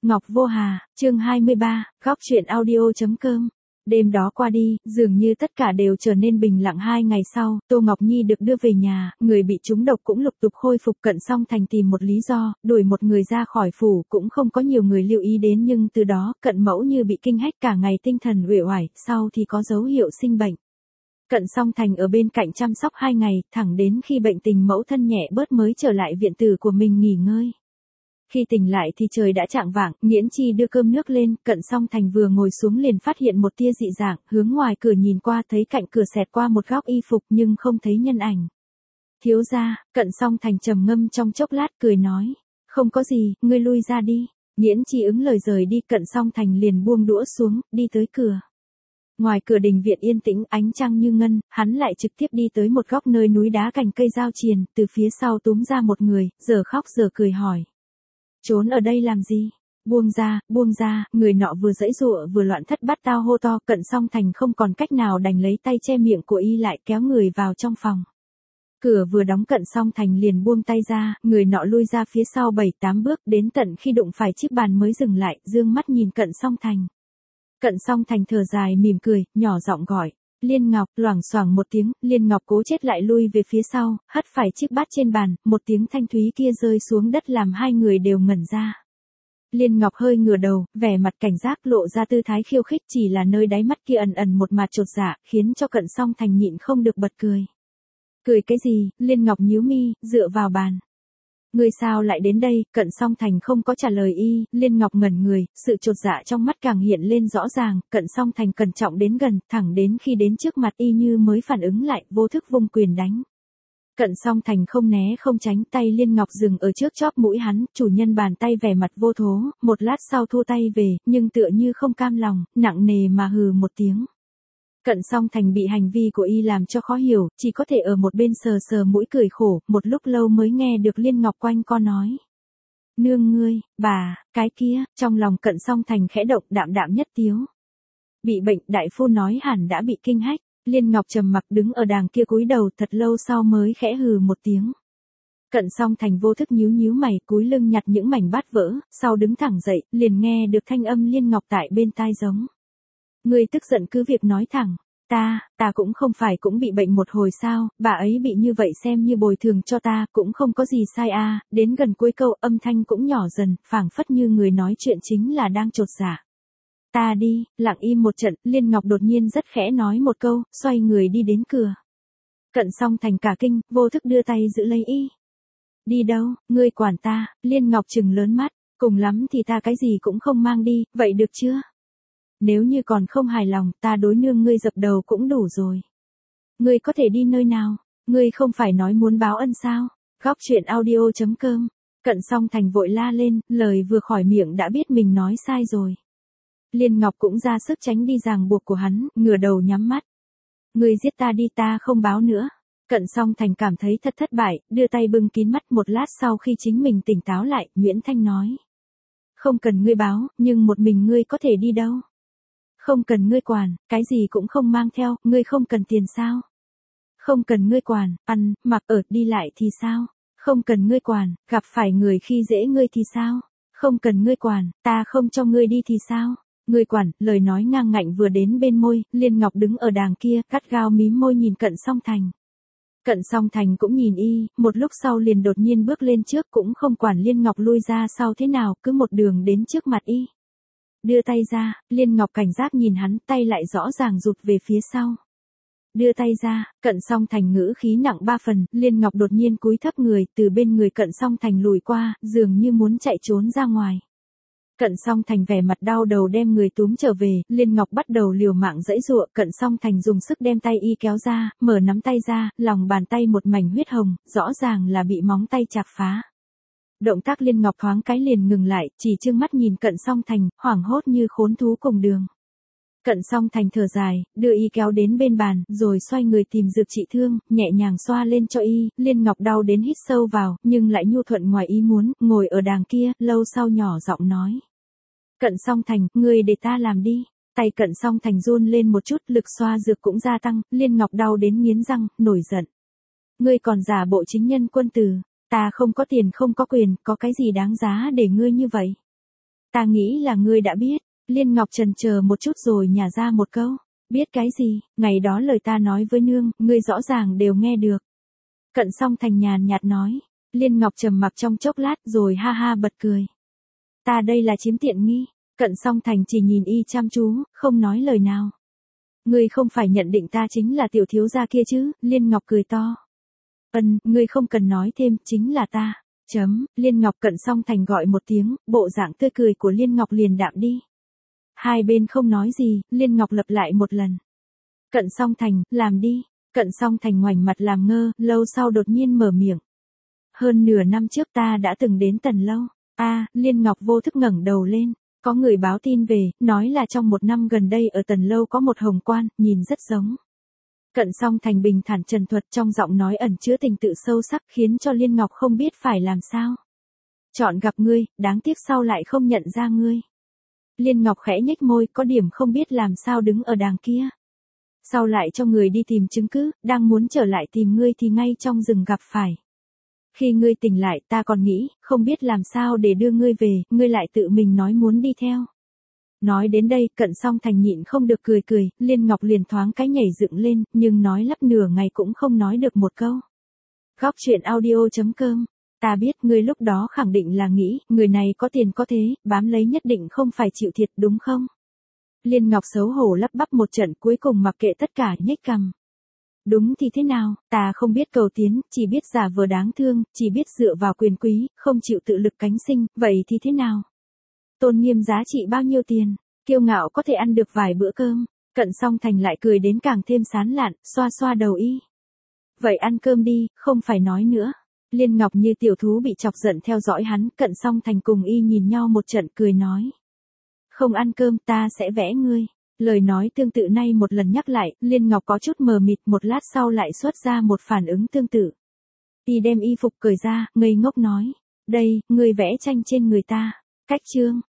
Ngọc Vô Hà, chương 23, góc truyện audio.com. Đêm đó qua đi, dường như tất cả đều trở nên bình lặng. 2 ngày sau, Tô Ngọc Nhi được đưa về nhà, người bị trúng độc cũng lục tục khôi phục. Cận Song Thành tìm một lý do, đuổi một người ra khỏi phủ, cũng không có nhiều người lưu ý đến, nhưng từ đó, Cận Mẫu như bị kinh hách, cả ngày tinh thần uể oải, sau thì có dấu hiệu sinh bệnh. Cận Song Thành ở bên cạnh chăm sóc 2 ngày, thẳng đến khi bệnh tình mẫu thân nhẹ bớt mới trở lại viện tử của mình nghỉ ngơi. Khi tỉnh lại thì trời đã chạng vạng, Nghiễn Chi đưa cơm nước lên, Cận Song Thành vừa ngồi xuống liền phát hiện một tia dị dạng, hướng ngoài cửa nhìn qua thấy cạnh cửa xẹt qua một góc y phục nhưng không thấy nhân ảnh. Thiếu gia, Cận Song Thành trầm ngâm trong chốc lát cười nói, không có gì, ngươi lui ra đi. Nghiễn Chi ứng lời rời đi, Cận Song Thành liền buông đũa xuống, đi tới cửa. Ngoài cửa đình viện yên tĩnh, ánh trăng như ngân, hắn lại trực tiếp đi tới một góc nơi núi đá cành cây giao triền, từ phía sau túm ra một người, giờ khóc giờ cười hỏi. Trốn ở đây làm gì? Buông ra, người nọ vừa giãy giụa vừa loạn thất bát tao hô to. Cận Song Thành không còn cách nào đành lấy tay che miệng của y lại, kéo người vào trong phòng. Cửa vừa đóng, Cận Song Thành liền buông tay ra, người nọ lui ra phía sau 7-8 bước, đến tận khi đụng phải chiếc bàn mới dừng lại, dương mắt nhìn Cận Song Thành. Cận Song Thành thở dài mỉm cười, nhỏ giọng gọi. Liên Ngọc. Loảng xoảng một tiếng, Liên Ngọc cố chết lại lui về phía sau, hất phải chiếc bát trên bàn, một tiếng thanh thúy kia rơi xuống đất làm hai người đều ngẩn ra. Liên Ngọc hơi ngửa đầu, vẻ mặt cảnh giác, lộ ra tư thái khiêu khích, chỉ là nơi đáy mắt kia ẩn ẩn một mạt chột dạ, khiến cho Cận Song Thành nhịn không được bật cười. Cười cái gì? Liên Ngọc nhíu mi, dựa vào bàn. Ngươi sao lại đến đây? Cận Song Thành không có trả lời y, Liên Ngọc ngẩn người, sự chột dạ trong mắt càng hiện lên rõ ràng. Cận Song Thành cẩn trọng đến gần, thẳng đến khi đến trước mặt y như mới phản ứng lại, vô thức vung quyền đánh. Cận Song Thành không né không tránh, tay Liên Ngọc dừng ở trước chóp mũi hắn, chủ nhân bàn tay vẻ mặt vô thố, một lát sau thu tay về, nhưng tựa như không cam lòng, nặng nề mà hừ một tiếng. Cận Song Thành bị hành vi của y làm cho khó hiểu, chỉ có thể ở một bên sờ sờ mũi cười khổ, một lúc lâu mới nghe được Liên Ngọc quanh co nói. Nương ngươi, bà, cái kia, trong lòng Cận Song Thành khẽ động, đạm đạm nhất tiếu. Bị bệnh, đại phu nói hẳn đã bị kinh hách. Liên Ngọc trầm mặc đứng ở đàng kia cúi đầu, thật lâu sau mới khẽ hừ một tiếng. Cận Song Thành vô thức nhíu mày, cúi lưng nhặt những mảnh bát vỡ, sau đứng thẳng dậy, liền nghe được thanh âm Liên Ngọc tại bên tai giống. Ngươi tức giận cứ việc nói thẳng, ta cũng không phải cũng bị bệnh một hồi sao, bà ấy bị như vậy xem như bồi thường cho ta, cũng không có gì sai a. Đến gần cuối câu âm thanh cũng nhỏ dần, phảng phất như người nói chuyện chính là đang chột dạ. Ta đi. Lặng im một trận, Liên Ngọc đột nhiên rất khẽ nói một câu, xoay người đi đến cửa. Cận Song Thành cả kinh, vô thức đưa tay giữ lấy y. Đi đâu? Ngươi quản ta? Liên Ngọc trừng lớn mắt, cùng lắm thì ta cái gì cũng không mang đi, vậy được chưa? Nếu như còn không hài lòng, ta đối nương ngươi dập đầu cũng đủ rồi. Ngươi có thể đi nơi nào? Ngươi không phải nói muốn báo ân sao? Góc truyện audio.com. Cận Song Thành vội la lên, lời vừa khỏi miệng đã biết mình nói sai rồi. Liên Ngọc cũng ra sức tránh đi ràng buộc của hắn, ngửa đầu nhắm mắt. Ngươi giết ta đi, ta không báo nữa. Cận Song Thành cảm thấy thật thất bại, đưa tay bưng kín mắt. Một lát sau khi chính mình tỉnh táo lại, Nguyễn Thanh nói. Không cần ngươi báo, nhưng một mình ngươi có thể đi đâu? Không cần ngươi quản, cái gì cũng không mang theo, ngươi không cần tiền sao? Không cần ngươi quản, ăn, mặc ở, đi lại thì sao? Không cần ngươi quản, gặp phải người khi dễ ngươi thì sao? Không cần ngươi quản, ta không cho ngươi đi thì sao? Ngươi quản. Lời nói ngang ngạnh vừa đến bên môi, Liên Ngọc đứng ở đàng kia, gắt gao mím môi nhìn Cận Song Thành. Cận Song Thành cũng nhìn y, một lúc sau liền đột nhiên bước lên trước, cũng không quản Liên Ngọc lui ra sau thế nào, cứ một đường đến trước mặt y. Đưa tay ra, Liên Ngọc cảnh giác nhìn hắn, tay lại rõ ràng rụt về phía sau. Đưa tay ra, Cận Song Thành ngữ khí nặng 3 phần, Liên Ngọc đột nhiên cúi thấp người, từ bên người Cận Song Thành lùi qua, dường như muốn chạy trốn ra ngoài. Cận Song Thành vẻ mặt đau đầu đem người túm trở về, Liên Ngọc bắt đầu liều mạng giãy giụa, Cận Song Thành dùng sức đem tay y kéo ra, mở nắm tay ra, lòng bàn tay một mảnh huyết hồng, rõ ràng là bị móng tay chạc phá. Động tác Liên Ngọc thoáng cái liền ngừng lại, chỉ trương mắt nhìn Cận Song Thành, hoảng hốt như khốn thú cùng đường. Cận Song Thành thở dài, đưa y kéo đến bên bàn, rồi xoay người tìm dược trị thương, nhẹ nhàng xoa lên cho y. Liên Ngọc đau đến hít sâu vào, nhưng lại nhu thuận ngoài ý muốn, ngồi ở đàng kia, lâu sau nhỏ giọng nói. Cận Song Thành, ngươi để ta làm đi. Tay Cận Song Thành run lên một chút, lực xoa dược cũng gia tăng, Liên Ngọc đau đến nghiến răng, nổi giận. Ngươi còn giả bộ chính nhân quân tử, ta không có tiền không có quyền, có cái gì đáng giá để ngươi như vậy? Ta nghĩ là ngươi đã biết. Liên Ngọc chần chờ một chút rồi nhả ra một câu. Biết cái gì, ngày đó lời ta nói với nương, ngươi rõ ràng đều nghe được. Cận Song Thành nhàn nhạt nói. Liên Ngọc trầm mặc trong chốc lát rồi ha ha bật cười. Ta đây là chiếm tiện nghi. Cận Song Thành chỉ nhìn y chăm chú, không nói lời nào. Ngươi không phải nhận định ta chính là tiểu thiếu gia kia chứ, Liên Ngọc cười to. Ngươi không cần nói thêm, chính là ta. Liên Ngọc. Cận Song Thành gọi một tiếng, bộ dạng tươi cười của Liên Ngọc liền đạm đi. Hai bên không nói gì, Liên Ngọc lặp lại một lần. Cận Song Thành, làm đi. Cận Song Thành ngoảnh mặt làm ngơ, lâu sau đột nhiên mở miệng. Hơn nửa năm trước ta đã từng đến Tần Lâu. Liên Ngọc vô thức ngẩng đầu lên. Có người báo tin về, nói là trong một năm gần đây ở Tần Lâu có một hồng quan, nhìn rất giống. Cận Song Thành bình thản trần thuật, trong giọng nói ẩn chứa tình tự sâu sắc, khiến cho Liên Ngọc không biết phải làm sao. Chọn gặp ngươi, đáng tiếc sau lại không nhận ra ngươi. Liên Ngọc khẽ nhếch môi, có điểm không biết làm sao đứng ở đàng kia. Sau lại cho người đi tìm chứng cứ, đang muốn trở lại tìm ngươi thì ngay trong rừng gặp phải. Khi ngươi tỉnh lại ta còn nghĩ, không biết làm sao để đưa ngươi về, ngươi lại tự mình nói muốn đi theo. Nói đến đây, Cận Song Thành nhịn không được cười, Liên Ngọc liền thoáng cái nhảy dựng lên, nhưng nói lắp nửa ngày cũng không nói được một câu. Góc truyện audio.com. Ta biết ngươi lúc đó khẳng định là nghĩ, người này có tiền có thế, bám lấy nhất định không phải chịu thiệt đúng không? Liên Ngọc xấu hổ lắp bắp một trận, cuối cùng mặc kệ tất cả nhếch cằm. Đúng thì thế nào, ta không biết cầu tiến, chỉ biết giả vờ đáng thương, chỉ biết dựa vào quyền quý, không chịu tự lực cánh sinh, vậy thì thế nào? Tôn nghiêm giá trị bao nhiêu tiền, kiêu ngạo có thể ăn được vài bữa cơm. Cận Song Thành lại cười đến càng thêm sán lạn, xoa xoa đầu y. Vậy ăn cơm đi, không phải nói nữa. Liên Ngọc như tiểu thú bị chọc giận theo dõi hắn, Cận Song Thành cùng y nhìn nhau một trận cười nói. Không ăn cơm ta sẽ vẽ ngươi. Lời nói tương tự nay một lần nhắc lại, Liên Ngọc có chút mờ mịt, một lát sau lại xuất ra một phản ứng tương tự. Y đem y phục cởi ra, ngây ngốc nói. Đây, ngươi vẽ tranh trên người ta. Cách chương.